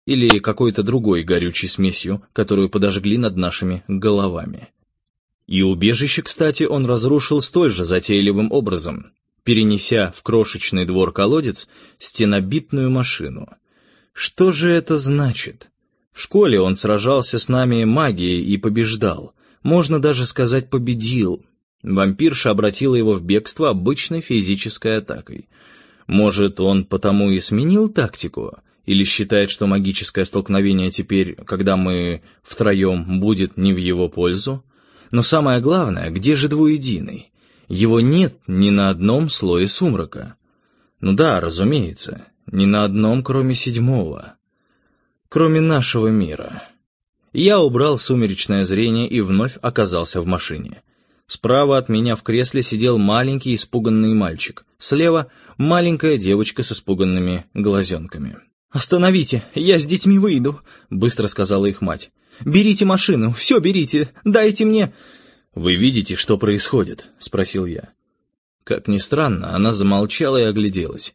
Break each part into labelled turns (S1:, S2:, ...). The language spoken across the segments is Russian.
S1: или какой-то другой горючей смесью, которую подожгли над нашими головами. И убежище, кстати, он разрушил столь же затейливым образом, перенеся в крошечный двор-колодец стенобитную машину. Что же это значит? В школе он сражался с нами магией и побеждал, можно даже сказать победил. Вампирша обратила его в бегство обычной физической атакой. Может, он потому и сменил тактику? Или считает, что магическое столкновение теперь, когда мы втроем, будет не в его пользу? Но самое главное, где же двуединый? Его нет ни на одном слое сумрака. Ну да, разумеется, ни на одном, кроме седьмого. Кроме нашего мира. Я убрал сумеречное зрение и вновь оказался в машине. Справа от меня в кресле сидел маленький испуганный мальчик. Слева — маленькая девочка с испуганными глазенками. «Остановите, я с детьми выйду», — быстро сказала их мать. «Берите машину, все берите, дайте мне...» «Вы видите, что происходит?» — спросил я. Как ни странно, она замолчала и огляделась.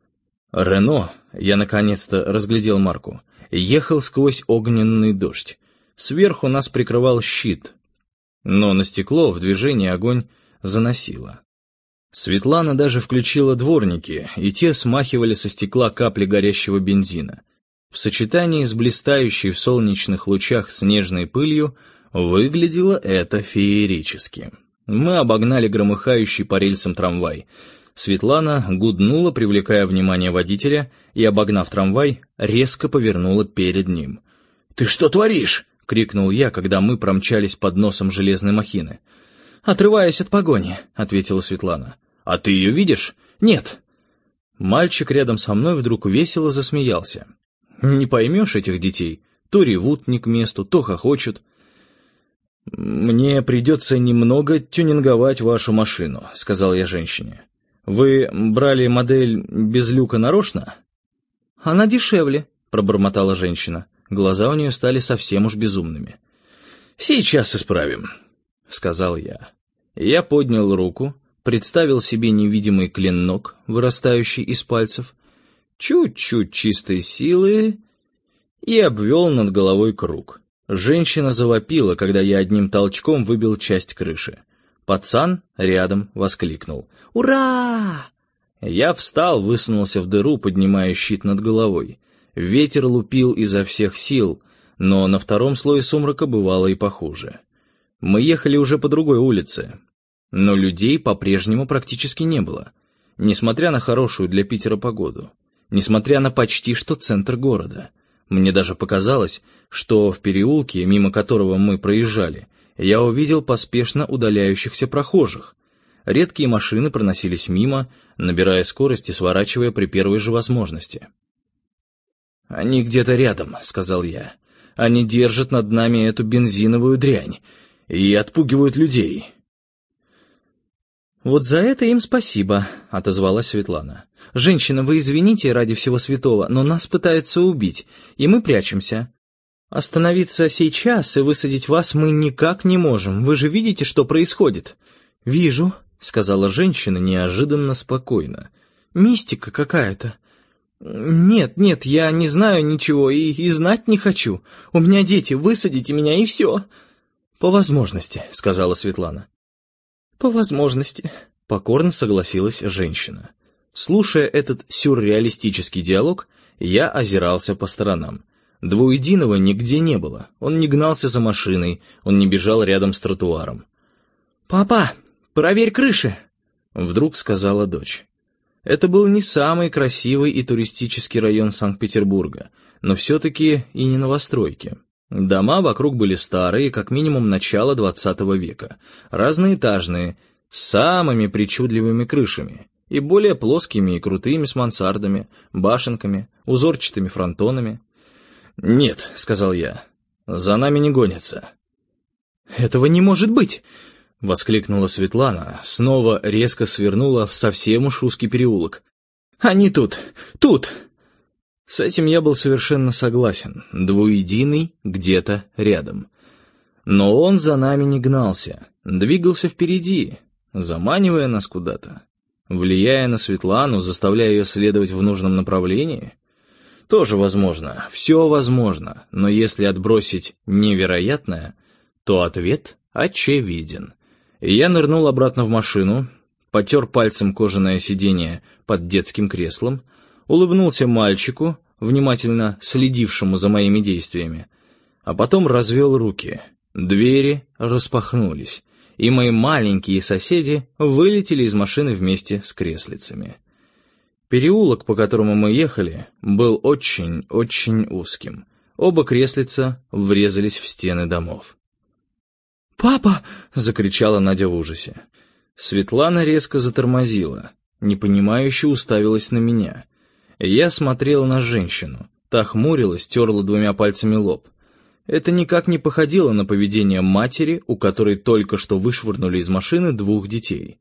S1: «Рено», я наконец-то разглядел марку, ехал сквозь огненный дождь. Сверху нас прикрывал щит, но на стекло в движении огонь заносило. Светлана даже включила дворники, и те смахивали со стекла капли горящего бензина. В сочетании с блистающей в солнечных лучах снежной пылью выглядело это феерически. Мы обогнали громыхающий по рельсам трамвай. Светлана гуднула, привлекая внимание водителя, и, обогнав трамвай, резко повернула перед ним. «Ты что творишь?» — крикнул я, когда мы промчались под носом железной махины. «Отрываюсь от погони», — ответила Светлана. «А ты ее видишь?» «Нет». Мальчик рядом со мной вдруг весело засмеялся. «Не поймешь этих детей. То ревут не к месту, то хохочут». «Мне придется немного тюнинговать вашу машину», — сказал я женщине. «Вы брали модель без люка нарочно?» «Она дешевле», — пробормотала женщина. Глаза у нее стали совсем уж безумными. «Сейчас исправим», — сказал я. Я поднял руку, представил себе невидимый клинок, вырастающий из пальцев, чуть-чуть чистой силы и обвел над головой круг. Женщина завопила, когда я одним толчком выбил часть крыши. Пацан рядом воскликнул: «Ура!» Я встал, высунулся в дыру, поднимая щит над головой. Ветер лупил изо всех сил, но на втором слое сумрака бывало и похуже. Мы ехали уже по другой улице, но людей по-прежнему практически не было, несмотря на хорошую для Питера погоду, несмотря на почти что центр города. Мне даже показалось, что в переулке, мимо которого мы проезжали, я увидел поспешно удаляющихся прохожих. Редкие машины проносились мимо, набирая скорость и сворачивая при первой же возможности. «Они где-то рядом», — сказал я. «Они держат над нами эту бензиновую дрянь и отпугивают людей». «Вот за это им спасибо», — отозвалась Светлана. «Женщина, вы извините ради всего святого, но нас пытаются убить, и мы прячемся. Остановиться сейчас и высадить вас мы никак не можем. Вы же видите, что происходит?» «Вижу», — сказала женщина неожиданно спокойно. «Мистика какая-то». «Нет, я не знаю ничего и знать не хочу. У меня дети, высадите меня и все». «По возможности», — сказала Светлана. «По возможности», — покорно согласилась женщина. Слушая этот сюрреалистический диалог, я озирался по сторонам. Двуединого нигде не было, он не гнался за машиной, он не бежал рядом с тротуаром. «Папа, проверь крыши!» — вдруг сказала дочь. Это был не самый красивый и туристический район Санкт-Петербурга, но все-таки и не новостройки. Дома вокруг были старые, как минимум начала XX века, разноэтажные, с самыми причудливыми крышами, и более плоскими и крутыми с мансардами, башенками, узорчатыми фронтонами. «Нет», — сказал я, — «за нами не гонятся». «Этого не может быть!» — воскликнула Светлана, снова резко свернула в совсем уж узкий переулок. «Они тут! С этим я был совершенно согласен. Двуединый где-то рядом. Но он за нами не гнался, двигался впереди, заманивая нас куда-то, влияя на Светлану, заставляя ее следовать в нужном направлении. Тоже возможно, все возможно, но если отбросить невероятное, то ответ очевиден. И я нырнул обратно в машину, потер пальцем кожаное сиденье под детским креслом, улыбнулся мальчику, внимательно следившему за моими действиями, а потом развел руки. Двери распахнулись, и мои маленькие соседи вылетели из машины вместе с креслицами. Переулок, по которому мы ехали, был очень узким. Оба креслица врезались в стены домов.
S2: «Папа!»
S1: — закричала Надя в ужасе. Светлана резко затормозила, непонимающе уставилась на меня. Я смотрел на женщину. Та хмурилась, терла 2 пальцами лоб. Это никак не походило на поведение матери, у которой только что вышвырнули из машины 2 детей.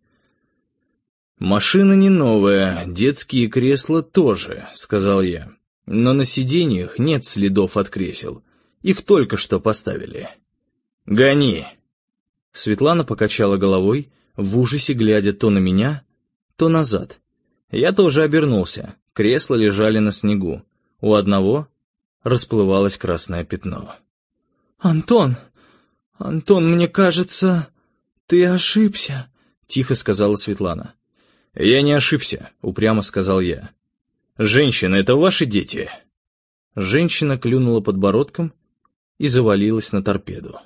S1: «Машина не новая, детские кресла тоже», — сказал я. «Но на сиденьях нет следов от кресел. Их только что поставили». «Гони!» Светлана покачала головой, в ужасе глядя то на меня, то назад. Я тоже обернулся. Кресла лежали на снегу. У одного расплывалось красное пятно.
S2: «Антон, мне кажется, ты ошибся», — тихо сказала Светлана.
S1: «Я не ошибся», — упрямо сказал я. «Женщина, это ваши дети?» Женщина клюнула подбородком и завалилась на торпеду.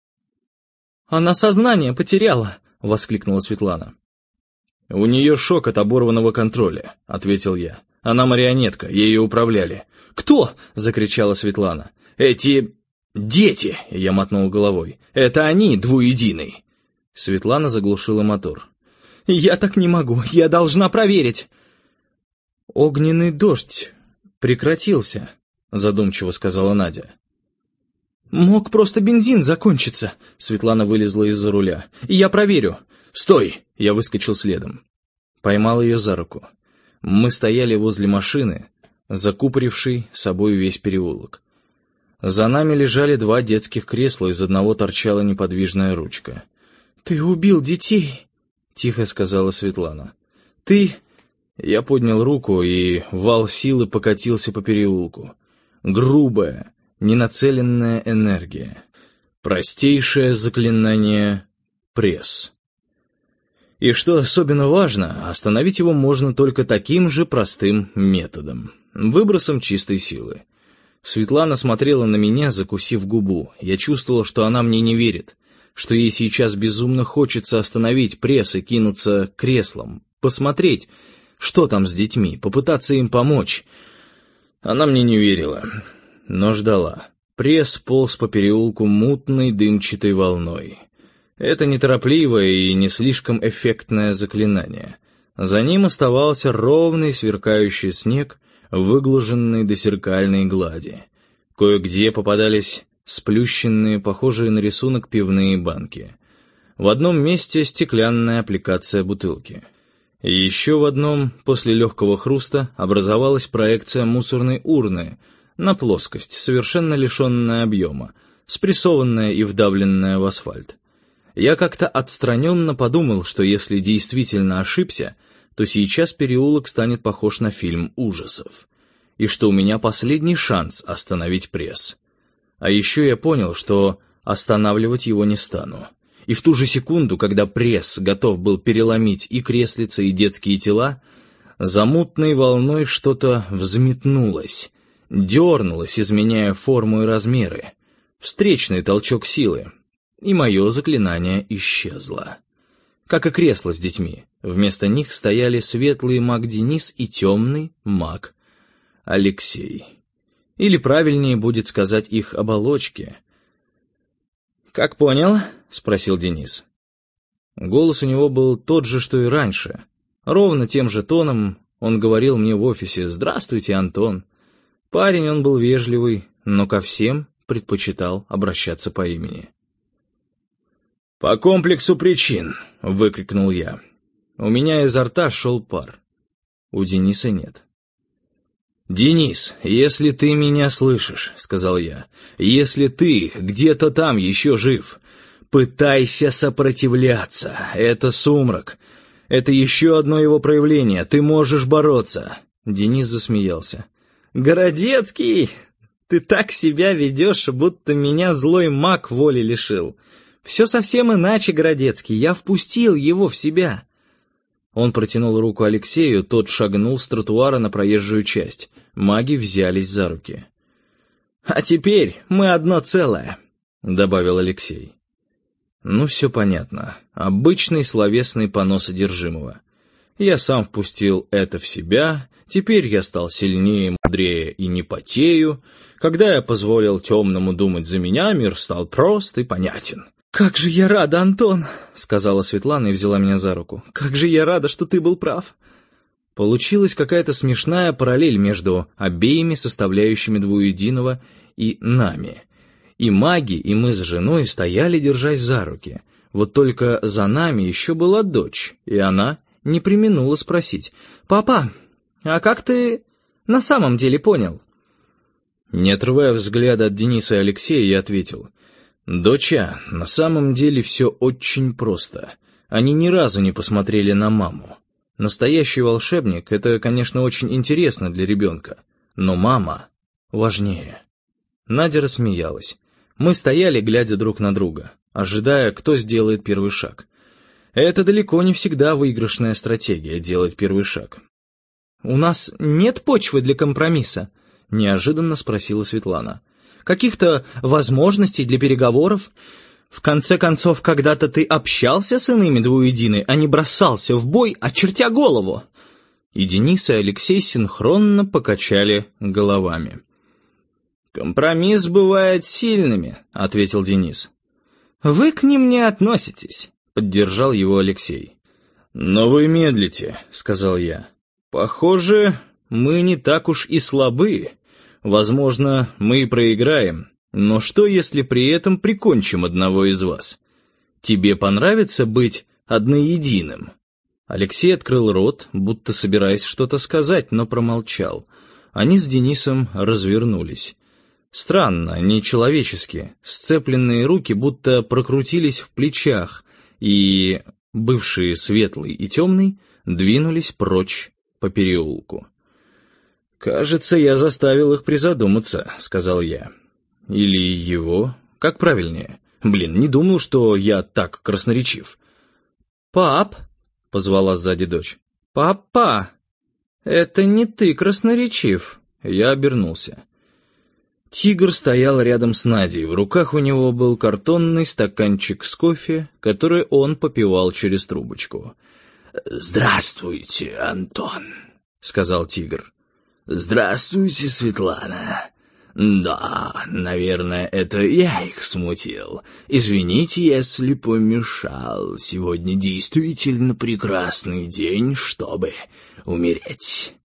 S2: «Она сознание потеряла», — воскликнула Светлана.
S1: «У нее шок от оборванного контроля», — ответил я. «Она марионетка, ею управляли».
S2: «Кто?»
S1: — закричала Светлана. «Эти... дети!» — я мотнул головой. «Это они, двуединый!» Светлана заглушила мотор.
S2: «Я так не могу, я должна проверить!»
S1: «Огненный дождь прекратился», — задумчиво сказала Надя.
S2: «Мог просто бензин закончиться», — Светлана вылезла из-за руля. «Я проверю».
S1: «Стой!» — я выскочил следом. Поймал ее за руку. Мы стояли возле машины, закупорившей собой весь переулок. За нами лежали 2 детских кресла, из одного торчала неподвижная ручка.
S2: «Ты убил детей», — тихо сказала Светлана. «Ты...»
S1: Я поднял руку, и вал силы покатился по переулку. Грубая, ненацеленная энергия. Простейшее заклинание «пресс». И что особенно важно, остановить его можно только таким же простым методом — выбросом чистой силы. Светлана смотрела на меня, закусив губу. Я чувствовал, что она мне не верит, что ей сейчас безумно хочется остановить пресс и кинуться к креслам, посмотреть, что там с детьми, попытаться им помочь. Она мне не верила, но ждала. Пресс полз по переулку мутной дымчатой волной. Это неторопливое и не слишком эффектное заклинание. За ним оставался ровный сверкающий снег, выглаженный до зеркальной глади. Кое-где попадались сплющенные, похожие на рисунок, пивные банки. В одном месте стеклянная аппликация бутылки. И еще в одном, после легкого хруста, образовалась проекция мусорной урны на плоскость, совершенно лишенная объема, спрессованная и вдавленная в асфальт. Я как-то отстраненно подумал, что если действительно ошибся, то сейчас переулок станет похож на фильм ужасов, и что у меня последний шанс остановить пресс. А еще я понял, что останавливать его не стану. И в ту же секунду, когда пресс готов был переломить и креслицы, и детские тела, за мутной волной что-то взметнулось, дернулось, изменяя форму и размеры. Встречный толчок силы, и мое заклинание исчезло. Как и кресло с детьми. Вместо них стояли светлый маг Денис и темный маг Алексей. Или правильнее будет сказать их оболочки. «Как понял?» — спросил Денис. Голос у него был тот же, что и раньше. Ровно тем же тоном он говорил мне в офисе: «Здравствуйте, Антон». Парень он был вежливый, но ко всем предпочитал обращаться по имени. «По комплексу причин!» — выкрикнул я. У меня изо рта шел пар. У Дениса нет. «Денис, если ты меня слышишь, — сказал я, — если ты где-то там еще жив, пытайся сопротивляться. Это сумрак. Это еще одно его проявление. Ты можешь бороться». Денис засмеялся.
S2: «Городецкий, ты так себя ведешь, будто меня злой маг воли лишил. Все совсем иначе, Городецкий, я впустил его в себя». Он протянул руку Алексею, тот шагнул с тротуара на проезжую часть. Маги взялись за руки. «А теперь мы одно целое», — добавил Алексей. Ну, все понятно. Обычный словесный понос одержимого. Я сам впустил это в себя, теперь я стал сильнее, мудрее и не потею. Когда я позволил темному думать за меня, мир стал прост и понятен. «Как же я рада, Антон!» — сказала Светлана и взяла меня за руку. «Как же я рада, что ты был прав!» Получилась какая-то смешная параллель между обеими составляющими двуединого и нами. И маги, и мы с женой стояли, держась за руки. Вот только за нами еще была дочь, и она не преминула спросить: «Папа, а как ты на самом деле понял?» Не отрывая взгляда от Дениса и Алексея, я ответил: «Доча, на самом деле все очень просто. Они ни разу не посмотрели на маму. Настоящий волшебник — это, конечно, очень интересно для ребенка, но мама важнее». Надя рассмеялась. Мы стояли, глядя друг на друга, ожидая, кто сделает первый шаг. Это далеко не всегда выигрышная стратегия — делать первый шаг. «У нас нет почвы для компромисса?» — неожиданно спросила Светлана. «Каких-то возможностей для переговоров? В конце концов, когда-то ты общался с иными двуединой, а не бросался в бой, очертя голову!» И Денис и Алексей синхронно покачали головами. «Компромисс бывает сильными», — ответил Денис. «Вы к ним не относитесь», — поддержал его Алексей. «Но вы медлите», — сказал я. «Похоже, мы не так уж и слабы. Возможно, мы и проиграем. Но что, если при этом прикончим одного из вас? Тебе понравится быть одноединым?» Алексей открыл рот, будто собираясь что-то сказать, но промолчал. Они с Денисом развернулись. Странно, нечеловечески. Сцепленные руки будто прокрутились в плечах, и бывшие Светлый и Темный двинулись прочь по переулку. «Кажется, я заставил их призадуматься», — сказал я. «Или его? Как правильнее? Блин, не думал, что я так красноречив». «Пап!» — позвала сзади дочь. «Папа! Это не ты красноречив!» Я обернулся. Тигр стоял рядом с Надей, в руках у него был картонный стаканчик с кофе, который он попивал через трубочку. «Здравствуйте, Антон», — сказал тигр. «Здравствуйте, Светлана. Да, наверное, это я их смутил. Извините, если помешал. Сегодня действительно прекрасный день, чтобы умереть».